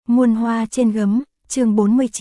Muôn hoa trên gấm, chương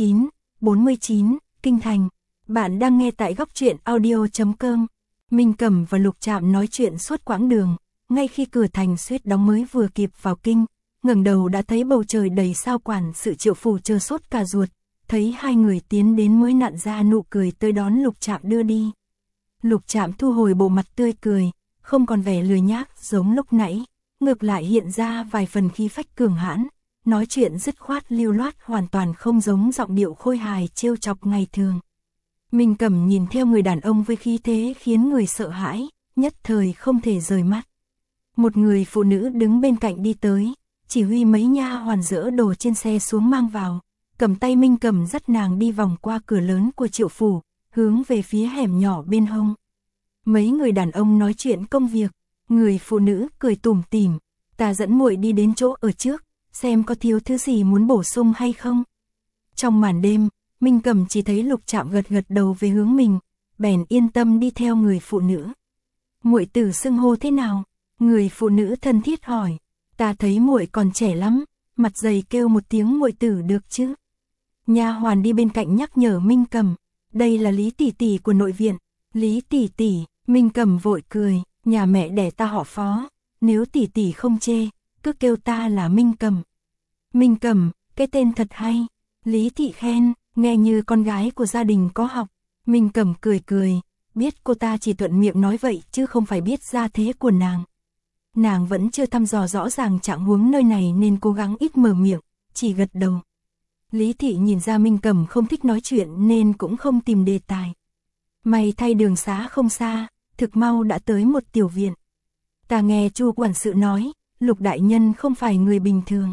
49, Kinh Thành. Bạn đang nghe tại góc truyện audio.com. Minh Cẩm và Lục Trạm nói chuyện suốt quãng đường, ngay khi cửa thành suýt đóng mới vừa kịp vào kinh, ngẩng đầu đã thấy bầu trời đầy sao quản sự Triệu phủ chờ sốt cả ruột, thấy hai người tiến đến mới nặn ra nụ cười tươi đón Lục Trạm đưa đi. Lục Trạm thu hồi bộ mặt tươi cười, không còn vẻ lười nhác giống lúc nãy, ngược lại hiện ra vài phần khí phách cường hãn, nói chuyện dứt khoát lưu loát hoàn toàn không giống giọng điệu khôi hài trêu chọc ngày thường. Minh Cẩm nhìn theo người đàn ông với khí thế khiến người sợ hãi, nhất thời không thể rời mắt. Một người phụ nữ đứng bên cạnh đi tới, chỉ huy mấy nha hoàn dỡ đồ trên xe xuống mang vào, cầm tay Minh Cẩm dắt nàng đi vòng qua cửa lớn của Triệu phủ, hướng về phía hẻm nhỏ bên hông. Mấy người đàn ông nói chuyện công việc, người phụ nữ cười tủm tỉm, ta dẫn muội đi đến chỗ ở trước, xem có thiếu thứ gì muốn bổ sung hay không. Trong màn đêm, Minh Cẩm chỉ thấy Lục Trạm gật gật đầu về hướng mình, bèn yên tâm đi theo người phụ nữ. Muội tử xưng hô thế nào? Người phụ nữ thân thiết hỏi. Ta thấy muội còn trẻ lắm, mặt dày kêu một tiếng muội tử được chứ? Nha hoàn đi bên cạnh nhắc nhở Minh Cẩm, đây là Lý tỷ tỷ của nội viện. Lý tỷ tỷ, Minh Cẩm vội cười, nhà mẹ đẻ ta họ Phó, nếu tỷ tỷ không chê, cứ kêu ta là Minh Cẩm. Minh Cẩm, cái tên thật hay. Lý thị khen, nghe như con gái của gia đình có học. Minh Cẩm cười cười, biết cô ta chỉ thuận miệng nói vậy chứ không phải biết gia thế của nàng. Nàng vẫn chưa thăm dò rõ ràng trạng huống nơi này nên cố gắng ít mở miệng, chỉ gật đầu. Lý thị nhìn ra Minh Cẩm không thích nói chuyện nên cũng không tìm đề tài. May thay đường xá không xa, thực mau đã tới một tiểu viện. Ta nghe Chu quản sự nói, Lục đại nhân không phải người bình thường.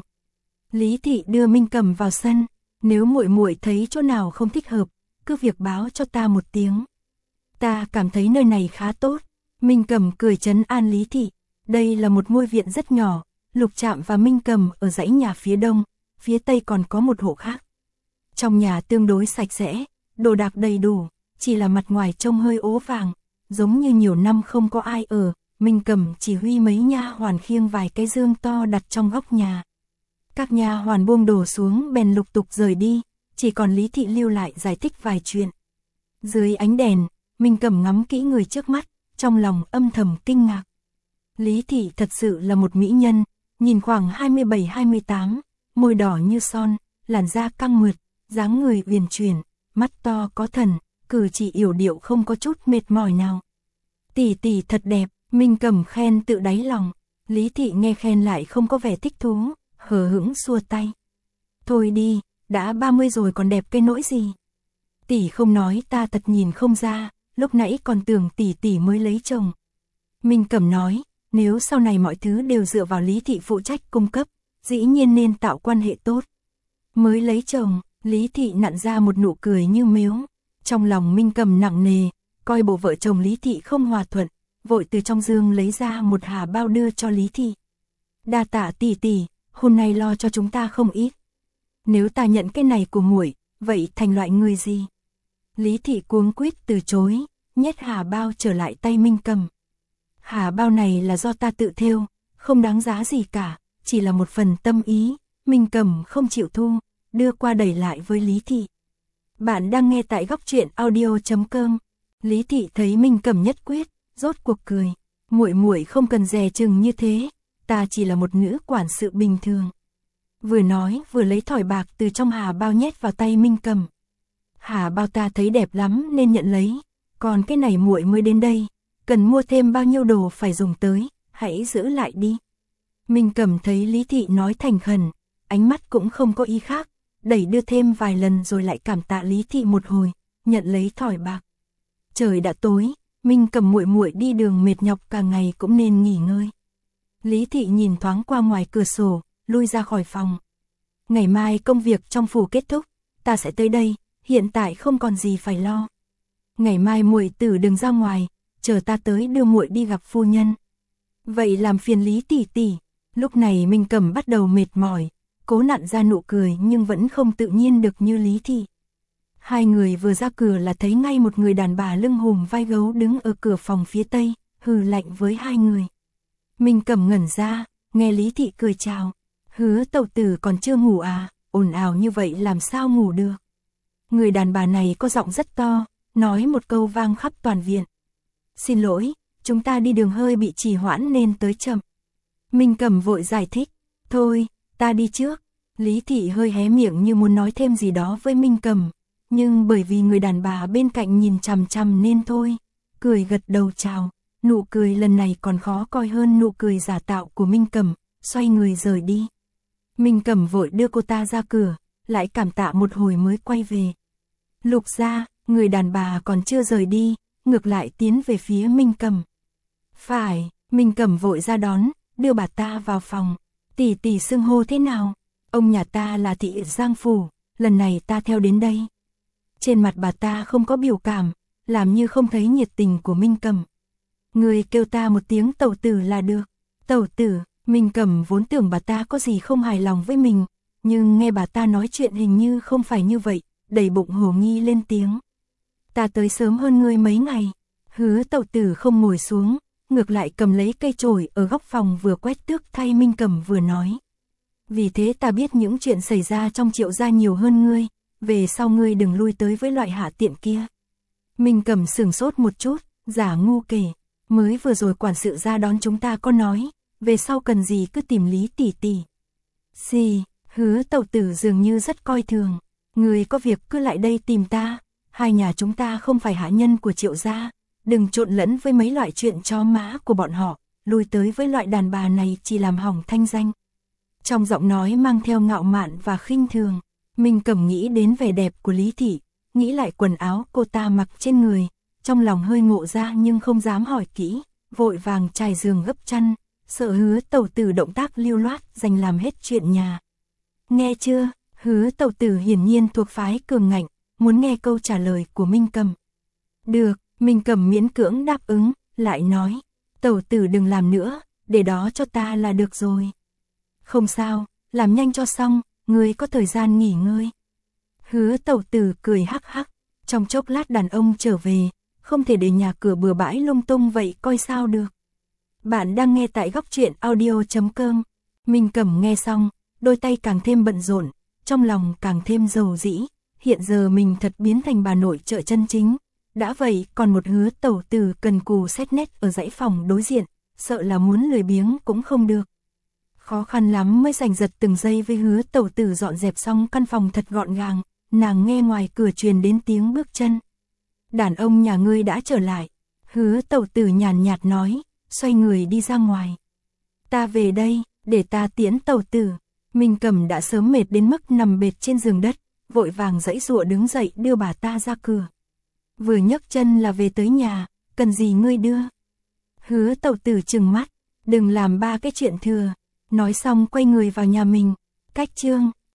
Lý thị đưa Minh Cẩm vào sân, nếu muội muội thấy chỗ nào không thích hợp, cứ việc báo cho ta một tiếng. Ta cảm thấy nơi này khá tốt. Minh Cẩm cười trấn an Lý thị, đây là một ngôi viện rất nhỏ, Lục Trạm và Minh Cẩm ở dãy nhà phía đông, phía tây còn có một hộ khác. Trong nhà tương đối sạch sẽ, đồ đạc đầy đủ, chỉ là mặt ngoài trông hơi ố vàng, giống như nhiều năm không có ai ở. Minh Cẩm chỉ huy mấy nha hoàn khiêng vài cái dương to đặt trong góc nhà. Các nha hoàn buông đồ xuống bèn lục tục rời đi, chỉ còn Lý thị lưu lại giải thích vài chuyện. Dưới ánh đèn, Minh Cẩm ngắm kỹ người trước mắt, trong lòng âm thầm kinh ngạc. Lý thị thật sự là một mỹ nhân, nhìn khoảng 27-28, môi đỏ như son, làn da căng mượt, dáng người uyển chuyển, mắt to có thần, cử chỉ yểu điệu không có chút mệt mỏi nào. Tỷ tỷ thật đẹp, Minh Cẩm khen tự đáy lòng. Lý thị nghe khen lại không có vẻ thích thú, hờ hững xua tay. Thôi đi, đã 30 rồi còn đẹp cái nỗi gì. Tỷ không nói ta thật nhìn không ra, lúc nãy còn tưởng tỷ tỷ mới lấy chồng. Minh Cẩm nói, nếu sau này mọi thứ đều dựa vào Lý thị phụ trách cung cấp, dĩ nhiên nên tạo quan hệ tốt. Mới lấy chồng, Lý thị nặn ra một nụ cười như mếu. Trong lòng Minh Cẩm nặng nề, coi bộ vợ chồng Lý thị không hòa thuận, vội từ trong dương lấy ra một hà bao đưa cho Lý thị. Đa tạ tỷ tỷ, hôm nay lo cho chúng ta không ít. Nếu ta nhận cái này của muội, vậy thành loại người gì? Lý thị cuống quýt từ chối, nhét hà bao trở lại tay Minh Cẩm. Hà bao này là do ta tự thêu, không đáng giá gì cả, chỉ là một phần tâm ý. Minh Cẩm không chịu thu, đưa qua đẩy lại với Lý thị. Bạn đang nghe tại góc truyện audio.com. Lý thị thấy Minh Cẩm nhất quyết, rốt cuộc cười. Muội muội không cần dè chừng như thế, ta chỉ là một nữ quản sự bình thường. Vừa nói vừa lấy thỏi bạc từ trong hà bao nhét vào tay Minh Cẩm. Hà bao ta thấy đẹp lắm nên nhận lấy, còn cái này muội mới đến đây, cần mua thêm bao nhiêu đồ phải dùng tới, hãy giữ lại đi. Minh Cẩm thấy Lý thị nói thành khẩn, ánh mắt cũng không có ý khác, đẩy đưa thêm vài lần rồi lại cảm tạ Lý thị một hồi, nhận lấy thỏi bạc. Trời đã tối, Minh Cẩm muội muội đi đường mệt nhọc cả ngày cũng nên nghỉ ngơi. Lý thị nhìn thoáng qua ngoài cửa sổ, lui ra khỏi phòng. Ngày mai công việc trong phủ kết thúc, ta sẽ tới đây, hiện tại không còn gì phải lo. Ngày mai muội tử đừng ra ngoài, chờ ta tới đưa muội đi gặp phu nhân. Vậy làm phiền Lý tỷ tỷ. Lúc này Minh Cẩm bắt đầu mệt mỏi, cố nặn ra nụ cười nhưng vẫn không tự nhiên được như Lý thị. Hai người vừa ra cửa là thấy ngay một người đàn bà lưng hùm vai gấu đứng ở cửa phòng phía tây, hừ lạnh với hai người. Minh Cẩm ngẩn ra, nghe Lý thị cười chào. Hứa tẩu tử còn chưa ngủ à? ồn ào như vậy làm sao ngủ được. Người đàn bà này có giọng rất to, nói một câu vang khắp toàn viện. Xin lỗi, chúng ta đi đường hơi bị trì hoãn nên tới chậm. Minh Cẩm vội giải thích, thôi, ta đi trước. Lý Thị hơi hé miệng như muốn nói thêm gì đó với Minh Cẩm, nhưng bởi vì người đàn bà bên cạnh nhìn chằm chằm nên thôi, cười gật đầu chào. Nụ cười lần này còn khó coi hơn nụ cười giả tạo của Minh Cẩm, xoay người rời đi. Minh Cẩm vội đưa cô ta ra cửa, lại cảm tạ một hồi mới quay về. Lục gia, người đàn bà còn chưa rời đi, ngược lại tiến về phía Minh Cẩm. Phải, Minh Cẩm vội ra đón, đưa bà ta vào phòng. Tỷ tỷ xưng hô thế nào? Ông nhà ta là thị Giang Phủ, lần này ta theo đến đây. Trên mặt bà ta không có biểu cảm, làm như không thấy nhiệt tình của Minh Cẩm. Người kêu ta một tiếng tẩu tử là được. Tẩu tử, Minh Cẩm vốn tưởng bà ta có gì không hài lòng với mình, nhưng nghe bà ta nói chuyện hình như không phải như vậy, đầy bụng hồ nghi lên tiếng. Ta tới sớm hơn ngươi mấy ngày. Hứa tẩu tử không ngồi xuống, ngược lại cầm lấy cây chổi ở góc phòng vừa quét tước thay Minh Cẩm vừa nói. Vì thế ta biết những chuyện xảy ra trong Triệu gia nhiều hơn ngươi, về sau ngươi đừng lui tới với loại hạ tiện kia. Minh Cẩm sửng sốt một chút, giả ngu kể, mới vừa rồi quản sự ra đón chúng ta có nói, về sau cần gì cứ tìm Lý tỷ tỷ. Gì, hứa tẩu tử dường như rất coi thường, ngươi có việc cứ lại đây tìm ta, hai nhà chúng ta không phải hạ nhân của Triệu gia, đừng trộn lẫn với mấy loại chuyện chó má của bọn họ, lui tới với loại đàn bà này chỉ làm hỏng thanh danh. Trong giọng nói mang theo ngạo mạn và khinh thường, Minh Cẩm nghĩ đến vẻ đẹp của Lý Thị, nghĩ lại quần áo cô ta mặc trên người, trong lòng hơi ngộ ra nhưng không dám hỏi kỹ, vội vàng trải giường gấp chăn, sợ hứa tẩu tử động tác lưu loát dành làm hết chuyện nhà. Nghe chưa, hứa tẩu tử hiển nhiên thuộc phái cường ngạnh, muốn nghe câu trả lời của Minh Cẩm. Được, Minh Cẩm miễn cưỡng đáp ứng, lại nói, tẩu tử đừng làm nữa, để đó cho ta là được rồi. Không sao, làm nhanh cho xong, ngươi có thời gian nghỉ ngơi. Hứa tẩu tử cười hắc hắc, trong chốc lát đàn ông trở về, không thể để nhà cửa bừa bãi lung tung vậy coi sao được. Bạn đang nghe tại góc truyện audio.com. Minh Cẩm nghe xong, đôi tay càng thêm bận rộn, trong lòng càng thêm dầu dĩ, hiện giờ mình thật biến thành bà nội trợ chân chính. Đã vậy còn một hứa tẩu tử cần cù xét nét ở dãy phòng đối diện, sợ là muốn lười biếng cũng không được. Khó khăn lắm mới giành giật từng giây với hứa tẩu tử dọn dẹp xong căn phòng thật gọn gàng, nàng nghe ngoài cửa truyền đến tiếng bước chân. Đàn ông nhà ngươi đã trở lại, hứa tẩu tử nhàn nhạt nói, xoay người đi ra ngoài. Ta về đây, để ta tiễn tẩu tử. Minh Cẩm đã sớm mệt đến mức nằm bệt trên giường đất, vội vàng giãy giụa đứng dậy đưa bà ta ra cửa. Vừa nhấc chân là về tới nhà, cần gì ngươi đưa? Hứa tẩu tử trừng mắt, đừng làm ba cái chuyện thừa. Nói xong quay người vào nhà mình. Cách chương